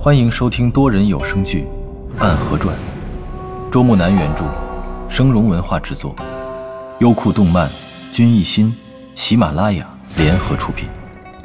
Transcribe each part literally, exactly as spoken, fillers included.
欢迎收听多人有声剧《暗河传》，周木南原著，声荣文化制作，优酷动漫、君艺心、喜马拉雅联合出品。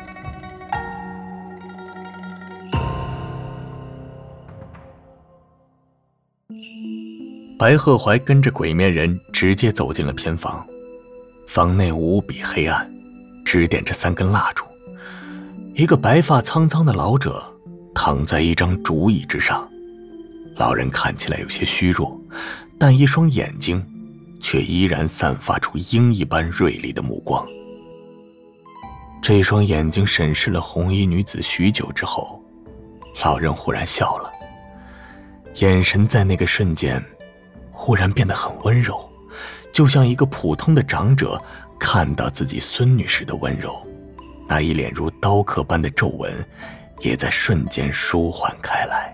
白鹤怀跟着鬼面人直接走进了偏房，房内无比黑暗，只点着三根蜡烛。一个白发苍苍的老者躺在一张竹椅之上，老人看起来有些虚弱，但一双眼睛却依然散发出鹰一般锐利的目光。这双眼睛审视了红衣女子许久之后，老人忽然笑了，眼神在那个瞬间忽然变得很温柔，就像一个普通的长者看到自己孙女时的温柔，那一脸如刀刻般的皱纹也在瞬间舒缓开来。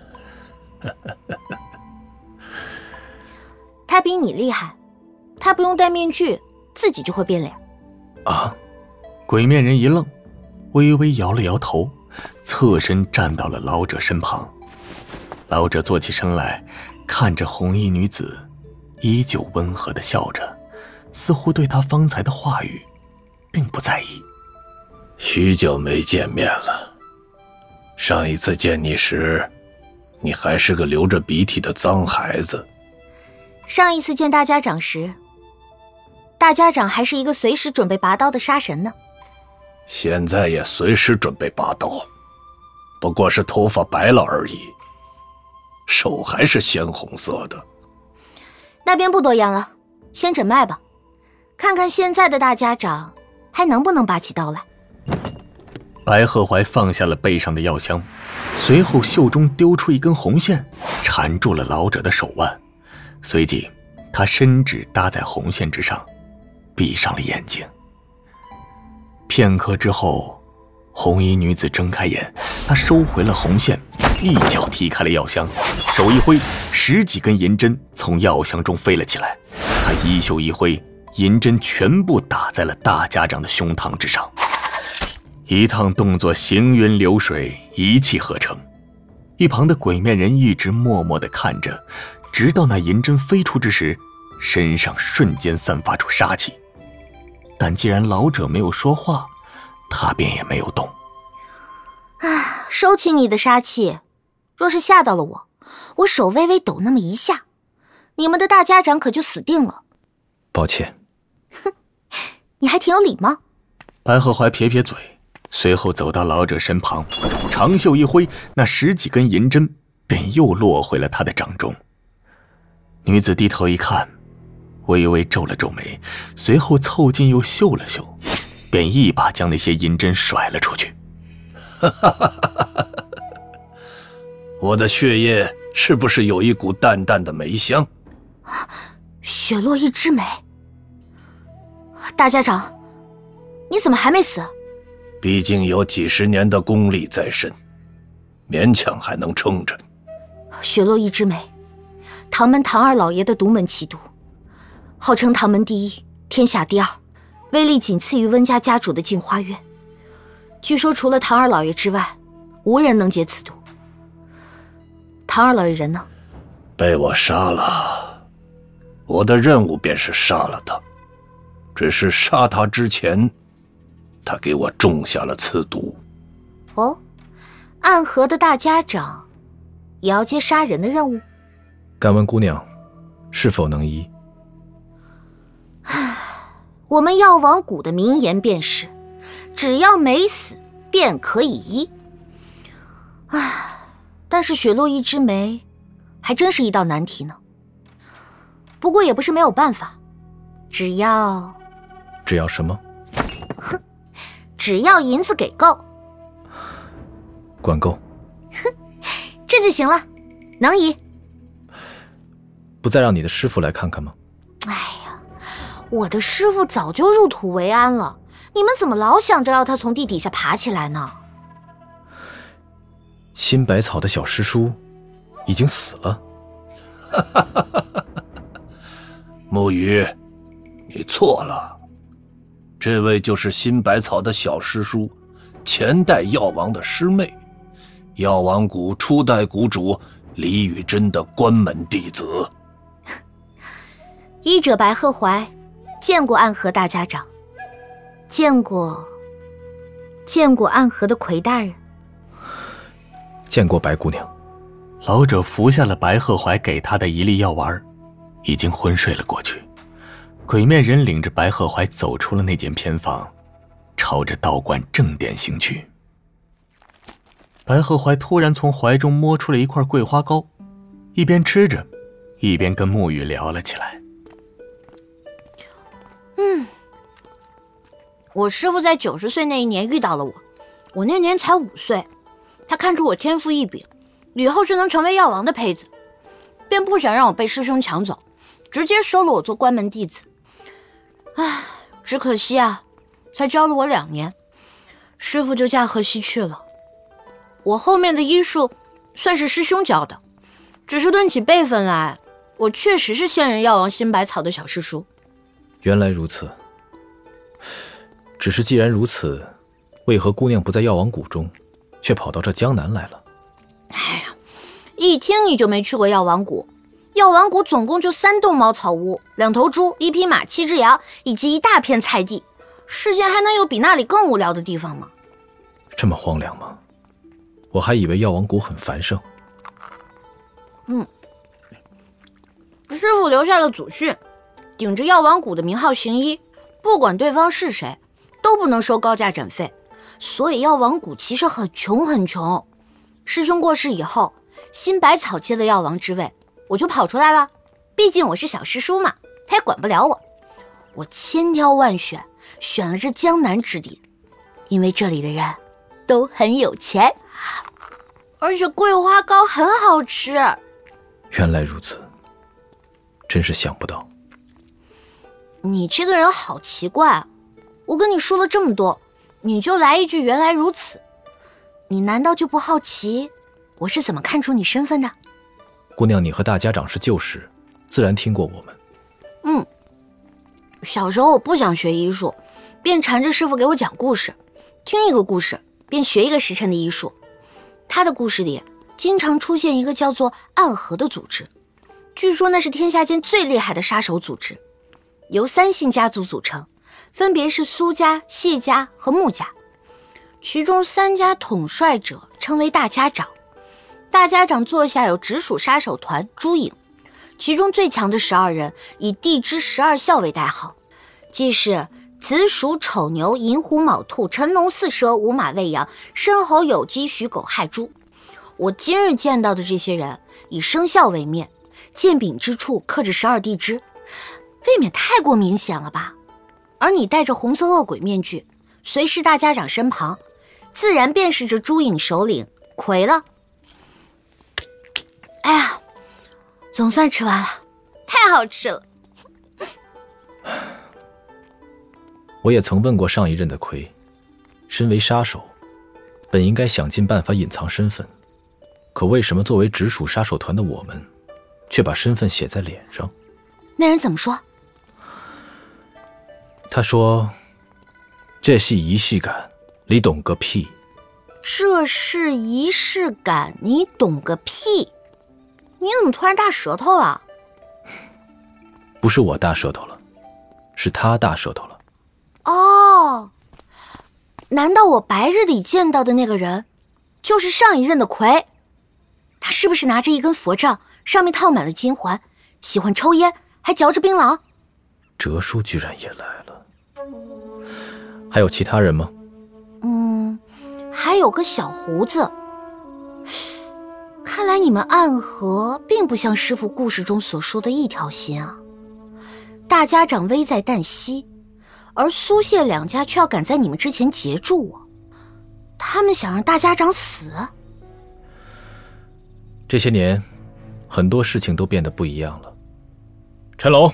他比你厉害，他不用戴面具，自己就会变脸。 啊！鬼面人一愣，微微摇了摇头，侧身站到了老者身旁。老者坐起身来，看着红衣女子，依旧温和地笑着，似乎对她方才的话语并不在意。 许久没见面了，上一次见你时，你还是个流着鼻涕的脏孩子。 上一次见大家长时，大家长还是一个随时准备拔刀的杀神呢。 现在也随时准备拔刀，不过是头发白了而已，手还是鲜红色的。 那边不多言了，先诊脉吧，看看现在的大家长还能不能拔起刀来。 白鹤怀放下了背上的药箱，随后袖中丢出一根红线，缠住了老者的手腕，随即他伸指搭在红线之上，闭上了眼睛。片刻之后，红衣女子睁开眼，她收回了红线，一脚踢开了药箱，手一挥，十几根银针从药箱中飞了起来。她衣袖一挥，银针全部打在了大家长的胸膛之上。一趟动作行云流水，一气呵成。一旁的鬼面人一直默默地看着，直到那银针飞出之时，身上瞬间散发出杀气。但既然老者没有说话，他便也没有动。 啊，收起你的杀气，若是吓到了我，我手微微抖那么一下，你们的大家长可就死定了。 抱歉。 哼，你还挺有礼貌。 白鹤怀撇撇嘴，随后走到老者身旁，长袖一挥，那十几根银针便又落回了他的掌中。女子低头一看，微微皱了皱眉，随后凑近又嗅了嗅，便一把将那些银针甩了出去。 我的血液是不是有一股淡淡的梅香？ 雪落一枝梅。大家长，你怎么还没死？ 毕竟有几十年的功力在身，勉强还能撑着。 雪落一枝梅，唐门唐二老爷的独门奇毒，号称唐门第一，天下第二，威力仅次于温家家主的镜花月。据说除了唐二老爷之外，无人能解此毒。唐二老爷人呢？ 被我杀了。我的任务便是杀了他，只是杀他之前，他给我种下了此毒。 哦，暗河的大家长也要接杀人的任务？ 敢问姑娘，是否能医？ 唉，我们药王谷的名言便是，只要没死，便可以医。唉，但是雪落一枝梅，还真是一道难题呢。不过也不是没有办法，只要…… 只要什么？ 哼，只要银子给够。 管够。 哼，这就行了，能医。 不再让你的师父来看看吗？ 哎呀，我的师父早就入土为安了，你们怎么老想着要他从地底下爬起来呢？ 新百草的小师叔已经死了。 木鱼，你错了，这位就是新百草的小师叔，前代药王的师妹， 药王谷初代谷主李宇珍的关门弟子。 医者白鹤怀，见过暗河大家长，见过，见过暗河的魁大人， 见过白姑娘。 老者服下了白鹤怀给他的一粒药丸，已经昏睡了过去。鬼面人领着白鹤怀走出了那间偏房，朝着道观正殿行去。白鹤怀突然从怀中摸出了一块桂花糕，一边吃着，一边跟沐雨聊了起来。 嗯，我师父在九十岁那一年遇到了我，我那年才五岁，他看出我天赋异禀，以后是能成为药王的胚子，便不想让我被师兄抢走，直接收了我做关门弟子。唉，只可惜啊，才教了我两年，师父就驾鹤西去了。我后面的医术算是师兄教的，只是论起辈分来，我确实是现任药王新百草的小师叔。 原来如此。只是既然如此，为何姑娘不在药王谷中，却跑到这江南来了？ 哎呀，一听你就没去过药王谷。药王谷总共就三栋茅草屋，两头猪，一匹马，七只羊，以及一大片菜地。世间还能有比那里更无聊的地方吗？ 这么荒凉吗？我还以为药王谷很繁盛。 嗯，师父留下了祖训，顶着药王谷的名号行医，不管对方是谁，都不能收高价诊费。所以药王谷其实很穷很穷。师兄过世以后，新百草接了药王之位，我就跑出来了。毕竟我是小师叔嘛，他也管不了我。我千挑万选，选了这江南之地，因为这里的人都很有钱，而且桂花糕很好吃。 原来如此，真是想不到。 你这个人好奇怪，我跟你说了这么多，你就来一句原来如此，你难道就不好奇我是怎么看出你身份的？ 姑娘，你和大家长是旧识，自然听过我们。 嗯，小时候我不想学医术，便缠着师傅给我讲故事，听一个故事便学一个时辰的医术。他的故事里经常出现一个叫做暗河的组织，据说那是天下间最厉害的杀手组织，由三姓家族组成，分别是苏家、谢家和穆家。其中三家统帅者称为大家长，大家长座下有直属杀手团朱影，其中最强的十二人以地支十二校为代号，即是子鼠丑牛寅虎卯兔辰龙巳蛇午马未羊申猴酉鸡戌狗亥猪。我今日见到的这些人以生肖为面，剑柄之处刻着十二地支，未免太过明显了吧？而你戴着红色恶鬼面具，随侍大家长身旁，自然便是这朱影首领魁了。哎呀，总算吃完了，太好吃了。 我也曾问过上一任的魁，身为杀手，本应该想尽办法隐藏身份，可为什么作为直属杀手团的我们，却把身份写在脸上？ 那人怎么说？ 他说：“这是仪式感，你懂个屁。” 这是仪式感，你懂个屁？你怎么突然大舌头了？ 不是我大舌头了，是他大舌头了。 哦，难道我白日里见到的那个人，就是上一任的魁？他是不是拿着一根佛杖，上面套满了金环，喜欢抽烟，还嚼着槟榔？ 哲叔居然也来了。还有其他人吗？ 嗯，还有个小胡子。看来你们暗河并不像师父故事中所说的一条心啊。大家长危在旦夕，而苏谢两家却要赶在你们之前截住我，他们想让大家长死。 这些年，很多事情都变得不一样了。陈龙，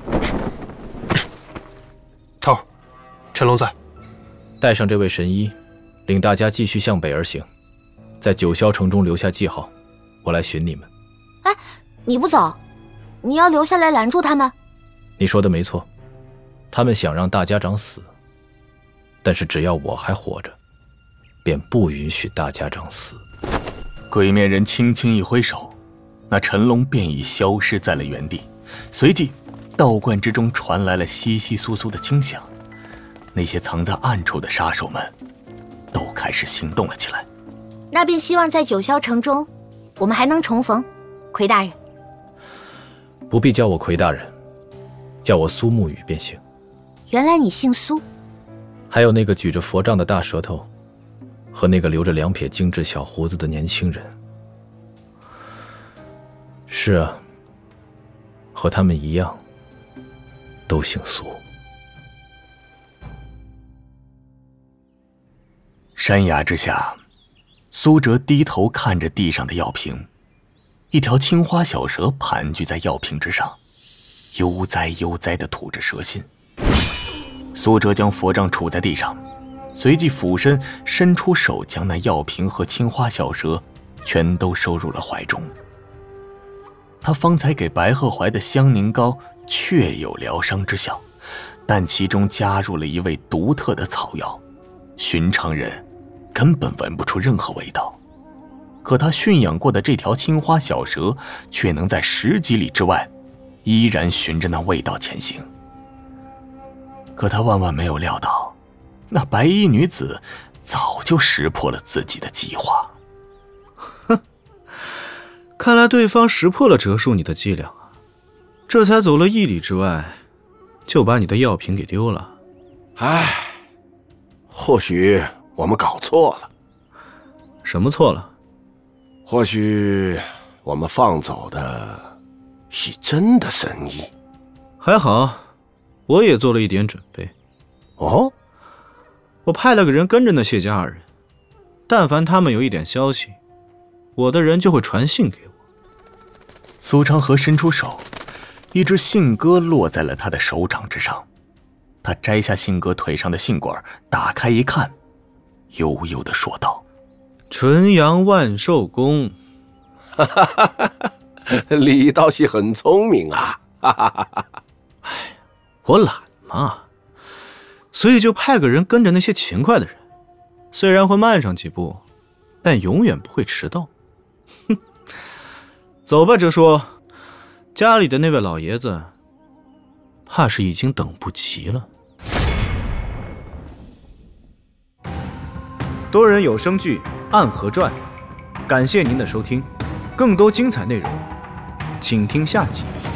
头，陈龙在。 带上这位神医，领大家继续向北而行，在九霄城中留下记号，我来寻你们。 哎，你不走，你要留下来拦住他们？ 你说的没错，他们想让大家长死，但是只要我还活着，便不允许大家长死。 鬼面人轻轻一挥手，那陈龙便已消失在了原地。随即，道观之中传来了窸窸窣窣的轻响，那些藏在暗处的杀手们都开始行动了起来。 那便希望在九霄城中，我们还能重逢，魁大人。 不必叫我魁大人，叫我苏沐雨便行。 原来你姓苏。 还有那个举着佛杖的大舌头，和那个留着两撇精致小胡子的年轻人。是啊，和他们一样，都姓苏。 山崖之下，苏哲低头看着地上的药瓶，一条青花小蛇盘踞在药瓶之上，悠哉悠哉地吐着蛇信。苏哲将佛杖杵在地上，随即俯身伸出手，将那药瓶和青花小蛇全都收入了怀中。他方才给白鹤怀的香凝膏确有疗伤之效，但其中加入了一味独特的草药，寻常人根本闻不出任何味道。可他驯养过的这条青花小蛇却能在十几里之外依然循着那味道前行。可他万万没有料到，那白衣女子早就识破了自己的计划。 哼，看来对方识破了折树你的伎俩啊，这才走了一里之外，就把你的药瓶给丢了。 唉，或许我们搞错了。 什么错了？ 或许我们放走的是真的神医。 还好，我也做了一点准备。 哦， 我派了个人跟着那谢家二人，但凡他们有一点消息，我的人就会传信给我。 苏昌河伸出手，一只信鸽落在了他的手掌之上。他摘下信鸽腿上的信管，打开一看，悠悠地说道：“ 纯阳万寿宫。” 哈哈哈哈，李道sĩ很聪明啊！哈哈哈哈。 哎，我懒嘛，所以就派个人跟着那些勤快的人，虽然会慢上几步，但永远不会迟到。哼，走吧，哲叔，家里的那位老爷子，怕是已经等不及了。多人有声剧《暗河传》，感谢您的收听，更多精彩内容，请听下集。